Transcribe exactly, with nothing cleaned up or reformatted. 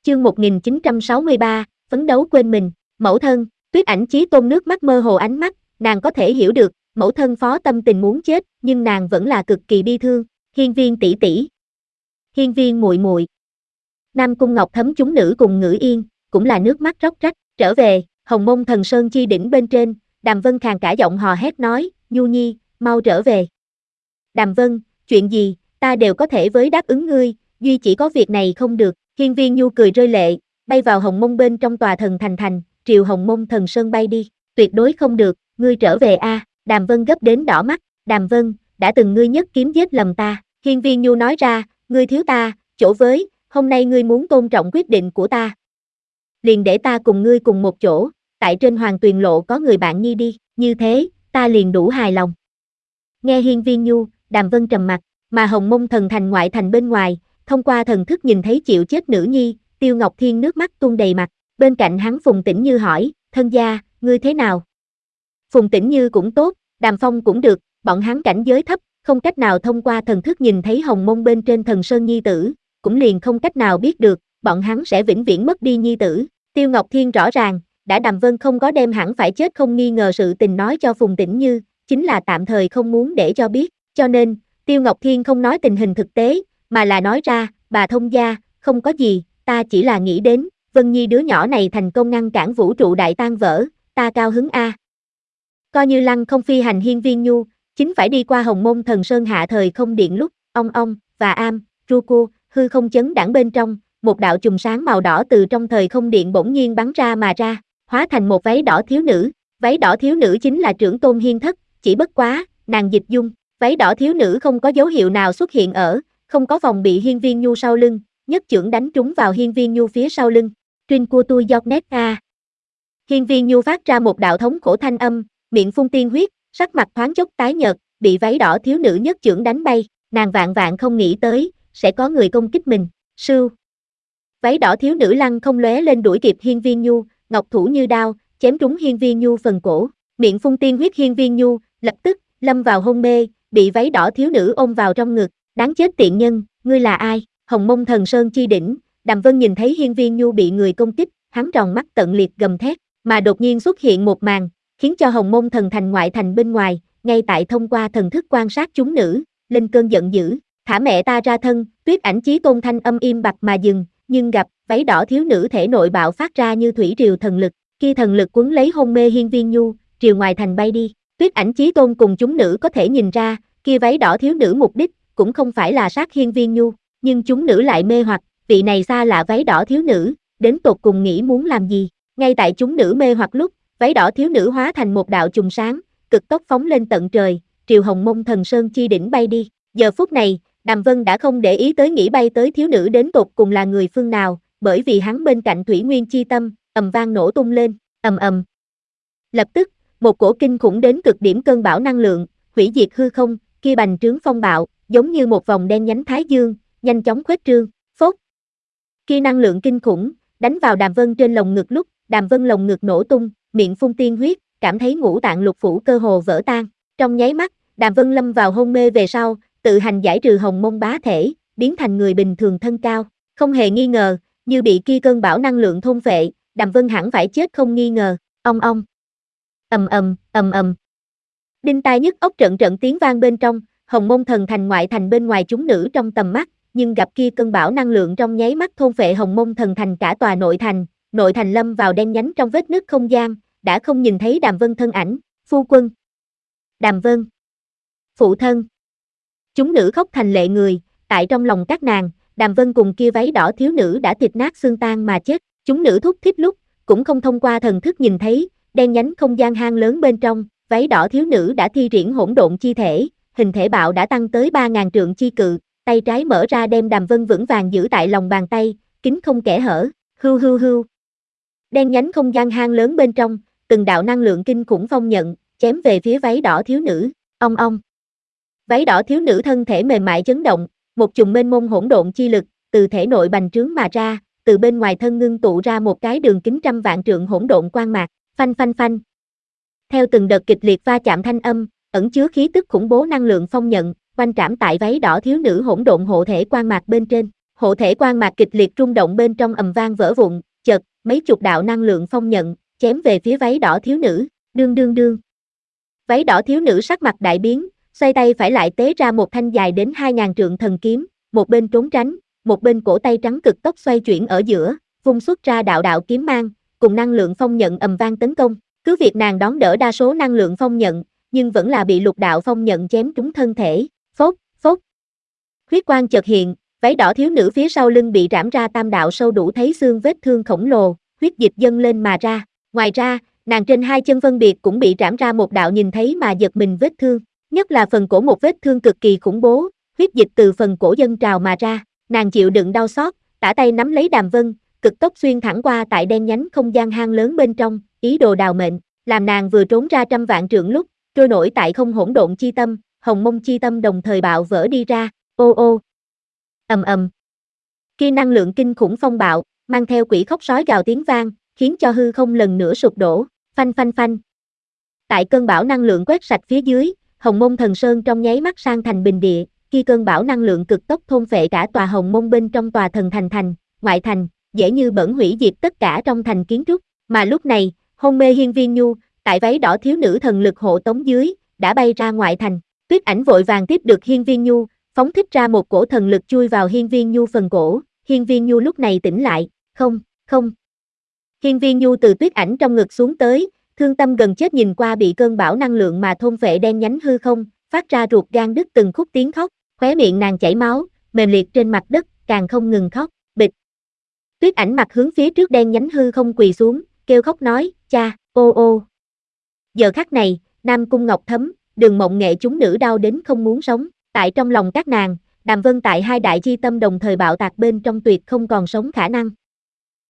Chương một nghìn chín trăm sáu mươi ba, phấn đấu quên mình, mẫu thân. Tuyết Ảnh Chí Tôn nước mắt mơ hồ ánh mắt, nàng có thể hiểu được, mẫu thân phó tâm tình muốn chết, nhưng nàng vẫn là cực kỳ bi thương. Hiên Viên tỷ tỷ, Hiên Viên muội muội. Nam Cung Ngọc Thấm chúng nữ cùng Ngữ Yên, cũng là nước mắt róc rách, trở về, Hồng Mông Thần Sơn chi đỉnh bên trên, Đàm Vân khàn cả giọng hò hét nói, Nhu Nhi, mau trở về. Đàm Vân, chuyện gì, ta đều có thể với đáp ứng ngươi, duy chỉ có việc này không được. Hiên Viên Nhu cười rơi lệ, bay vào Hồng Mông bên trong tòa thần thành thành, triều Hồng Mông Thần Sơn bay đi, tuyệt đối không được, ngươi trở về a. À. Đàm Vân gấp đến đỏ mắt, Đàm Vân, đã từng ngươi nhất kiếm giết lầm ta. Hiên Viên Nhu nói ra, ngươi thiếu ta, chỗ với, hôm nay ngươi muốn tôn trọng quyết định của ta. Liền để ta cùng ngươi cùng một chỗ, tại trên Hoàng Tuyền Lộ có người bạn nhi đi, như thế, ta liền đủ hài lòng. Nghe Hiên Viên Nhu, Đàm Vân trầm mặt, mà Hồng Mông thần thành ngoại thành bên ngoài, thông qua thần thức nhìn thấy chịu chết nữ nhi, Tiêu Ngọc Thiên nước mắt tuôn đầy mặt, bên cạnh hắn Phùng Tĩnh Như hỏi, thân gia, ngươi thế nào? Phùng Tĩnh Như cũng tốt, Đàm Phong cũng được, bọn hắn cảnh giới thấp, không cách nào thông qua thần thức nhìn thấy Hồng Mông bên trên thần sơn nhi tử, cũng liền không cách nào biết được, bọn hắn sẽ vĩnh viễn mất đi nhi tử. Tiêu Ngọc Thiên rõ ràng, đã Đàm Vân không có đem hẳn phải chết không nghi ngờ sự tình nói cho Phùng Tĩnh Như, chính là tạm thời không muốn để cho biết, cho nên, Tiêu Ngọc Thiên không nói tình hình thực tế, mà là nói ra, bà thông gia, không có gì, ta chỉ là nghĩ đến, Vân Nhi đứa nhỏ này thành công ngăn cản vũ trụ đại tan vỡ, ta cao hứng a. Coi như lăng không phi hành Hiên Viên Nhu, chính phải đi qua Hồng Mông Thần Sơn hạ thời không điện lúc, ong ong, và am, Ruku, hư không chấn đãng bên trong, một đạo chùm sáng màu đỏ từ trong thời không điện bỗng nhiên bắn ra mà ra, hóa thành một váy đỏ thiếu nữ, váy đỏ thiếu nữ chính là trưởng tôn Hiên Thất, chỉ bất quá, nàng dịch dung, váy đỏ thiếu nữ không có dấu hiệu nào xuất hiện ở, không có vòng bị Hiên Viên Nhu sau lưng, nhất chưởng đánh trúng vào Hiên Viên Nhu phía sau lưng, Trinh của tôi giọt nét a. Hiên Viên Nhu phát ra một đạo thống khổ thanh âm, miệng phun tiên huyết, sắc mặt thoáng chốc tái nhợt, bị váy đỏ thiếu nữ nhất chưởng đánh bay, nàng vạn vạn không nghĩ tới, sẽ có người công kích mình, sưu. Váy đỏ thiếu nữ lăng không lóe lên đuổi kịp Hiên Viên Nhu, ngọc thủ như đao, chém trúng Hiên Viên Nhu phần cổ, miệng phun tiên huyết Hiên Viên Nhu, lập tức, lâm vào hôn mê, bị váy đỏ thiếu nữ ôm vào trong ngực, đáng chết tiện nhân, ngươi là ai? Hồng Mông Thần Sơn chi đỉnh, Đàm Vân nhìn thấy Hiên Viên Nhu bị người công kích, hắn tròn mắt tận liệt gầm thét, mà đột nhiên xuất hiện một màn, khiến cho Hồng Mông Thần thành ngoại thành bên ngoài, ngay tại thông qua thần thức quan sát chúng nữ, lên cơn giận dữ, thả mẹ ta ra thân, Tuyết Ảnh Chí Tôn thanh âm im bặt mà dừng, nhưng gặp, váy đỏ thiếu nữ thể nội bạo phát ra như thủy triều thần lực, khi thần lực cuốn lấy hôn mê Hiên Viên Nhu, triều ngoài thành bay đi, Tuyết Ảnh Chí Tôn cùng chúng nữ có thể nhìn ra, kia váy đỏ thiếu nữ mục đích, cũng không phải là sát Hiên Viên Nhu, nhưng chúng nữ lại mê hoặc, vị này xa lạ váy đỏ thiếu nữ, đến tột cùng nghĩ muốn làm gì, ngay tại chúng nữ mê hoặc lúc, váy đỏ thiếu nữ hóa thành một đạo chùm sáng, cực tốc phóng lên tận trời, triều Hồng Mông Thần Sơn chi đỉnh bay đi, giờ phút này, Đàm Vân đã không để ý tới nghĩ bay tới thiếu nữ đến tột cùng là người phương nào, bởi vì hắn bên cạnh Thủy Nguyên chi tâm, ầm vang nổ tung lên, ầm ầm. Lập tức, một cổ kinh khủng đến cực điểm cơn bão năng lượng, hủy diệt hư không, kia bành trướng phong bạo, giống như một vòng đen nhánh thái dương, nhanh chóng khuếch trương, phốt. Kia năng lượng kinh khủng, đánh vào Đàm Vân trên lồng ngực lúc, Đàm Vân lồng ngực nổ tung, miệng phun tiên huyết, cảm thấy ngũ tạng lục phủ cơ hồ vỡ tan. Trong nháy mắt, Đàm Vân lâm vào hôn mê về sau, tự hành giải trừ Hồng Mông bá thể, biến thành người bình thường thân cao. Không hề nghi ngờ, như bị kia cơn bão năng lượng thôn phệ, Đàm Vân hẳn phải chết không nghi ngờ. Ong ong. Ầm ầm, ầm ầm. Đinh tai nhức óc trận trận tiếng vang bên trong, Hồng Mông thần thành ngoại thành bên ngoài chúng nữ trong tầm mắt, nhưng gặp kia cơn bão năng lượng trong nháy mắt thôn phệ Hồng Mông thần thành cả tòa nội thành, nội thành lâm vào đen nhánh trong vết nứt không gian, đã không nhìn thấy Đàm Vân thân ảnh, phu quân. Đàm Vân. Phụ thân. Chúng nữ khóc thành lệ người, tại trong lòng các nàng, Đàm Vân cùng kia váy đỏ thiếu nữ đã thịt nát xương tan mà chết, chúng nữ thúc thích lúc, cũng không thông qua thần thức nhìn thấy, đen nhánh không gian hang lớn bên trong, váy đỏ thiếu nữ đã thi triển hỗn độn chi thể, hình thể bạo đã tăng tới ba ngàn trượng chi cự, tay trái mở ra đem Đàm Vân vững vàng giữ tại lòng bàn tay, kín không kẽ hở, hưu hưu hưu. Đen nhánh không gian hang lớn bên trong, từng đạo năng lượng kinh khủng phong nhận, chém về phía váy đỏ thiếu nữ, ong ong. Váy đỏ thiếu nữ thân thể mềm mại chấn động, một chùm mênh mông hỗn độn chi lực, từ thể nội bành trướng mà ra, từ bên ngoài thân ngưng tụ ra một cái đường kính trăm vạn trượng hỗn độn quang mạc, phanh phanh phanh. Theo từng đợt kịch liệt va chạm thanh âm, ẩn chứa khí tức khủng bố năng lượng phong nhận, quanh trảm tại váy đỏ thiếu nữ hỗn độn hộ thể quang mạc bên trên, hộ thể quan mạc kịch liệt rung động bên trong ầm vang vỡ vụn, chợt, mấy chục đạo năng lượng phong nhận, chém về phía váy đỏ thiếu nữ, đương đương đương. Váy đỏ thiếu nữ sắc mặt đại biến, xoay tay phải lại tế ra một thanh dài đến hai ngàn trượng thần kiếm, một bên trốn tránh, một bên cổ tay trắng cực tốc xoay chuyển ở giữa, vung xuất ra đạo đạo kiếm mang, cùng năng lượng phong nhận ầm vang tấn công. Cứ việc nàng đón đỡ đa số năng lượng phong nhận, nhưng vẫn là bị lục đạo phong nhận chém trúng thân thể, phốt, phốt. Huyết quang chợt hiện, váy đỏ thiếu nữ phía sau lưng bị rảm ra tam đạo sâu đủ thấy xương vết thương khổng lồ, huyết dịch dâng lên mà ra. Ngoài ra, nàng trên hai chân phân biệt cũng bị rảm ra một đạo nhìn thấy mà giật mình vết thương, nhất là phần cổ một vết thương cực kỳ khủng bố, huyết dịch từ phần cổ dâng trào mà ra. Nàng chịu đựng đau xót, tả tay nắm lấy đàm vân, cực tốc xuyên thẳng qua tại đen nhánh không gian hang lớn bên trong, ý đồ đào mệnh, làm nàng vừa trốn ra trăm vạn trượng lúc, trôi nổi tại không hỗn độn chi tâm, hồng mông chi tâm đồng thời bạo vỡ đi ra, ô ô. Ầm ầm. Khi năng lượng kinh khủng phong bạo, mang theo quỷ khóc sói gào tiếng vang, khiến cho hư không lần nữa sụp đổ, phanh phanh phanh. Tại cơn bão năng lượng quét sạch phía dưới, hồng mông thần sơn trong nháy mắt sang thành bình địa, khi cơn bão năng lượng cực tốc thôn phệ cả tòa hồng mông bên trong tòa thần thành thành, ngoại thành, dễ như bẩn hủy diệt tất cả trong thành kiến trúc, mà lúc này, hôn mê Hiên Viên Nhu, tại váy đỏ thiếu nữ thần lực hộ tống dưới, đã bay ra ngoại thành. Tuyết Ảnh vội vàng tiếp được Hiên Viên Nhu, phóng thích ra một cổ thần lực chui vào Hiên Viên Nhu phần cổ. Hiên Viên Nhu lúc này tỉnh lại, không, không. Hiên Viên Nhu từ Tuyết Ảnh trong ngực xuống tới, thương tâm gần chết nhìn qua bị cơn bão năng lượng mà thôn phệ đen nhánh hư không, phát ra ruột gan đứt từng khúc tiếng khóc, khóe miệng nàng chảy máu, mềm liệt trên mặt đất, càng không ngừng khóc, bịch. Tuyết Ảnh mặt hướng phía trước đen nhánh hư không quỳ xuống, kêu khóc nói, cha, ô ô. Giờ khắc này, Nam Cung Ngọc Thấm, Đường Mộng Nghệ chúng nữ đau đến không muốn sống, tại trong lòng các nàng, Đàm Vân tại hai đại chi tâm đồng thời bạo tạc bên trong tuyệt không còn sống khả năng.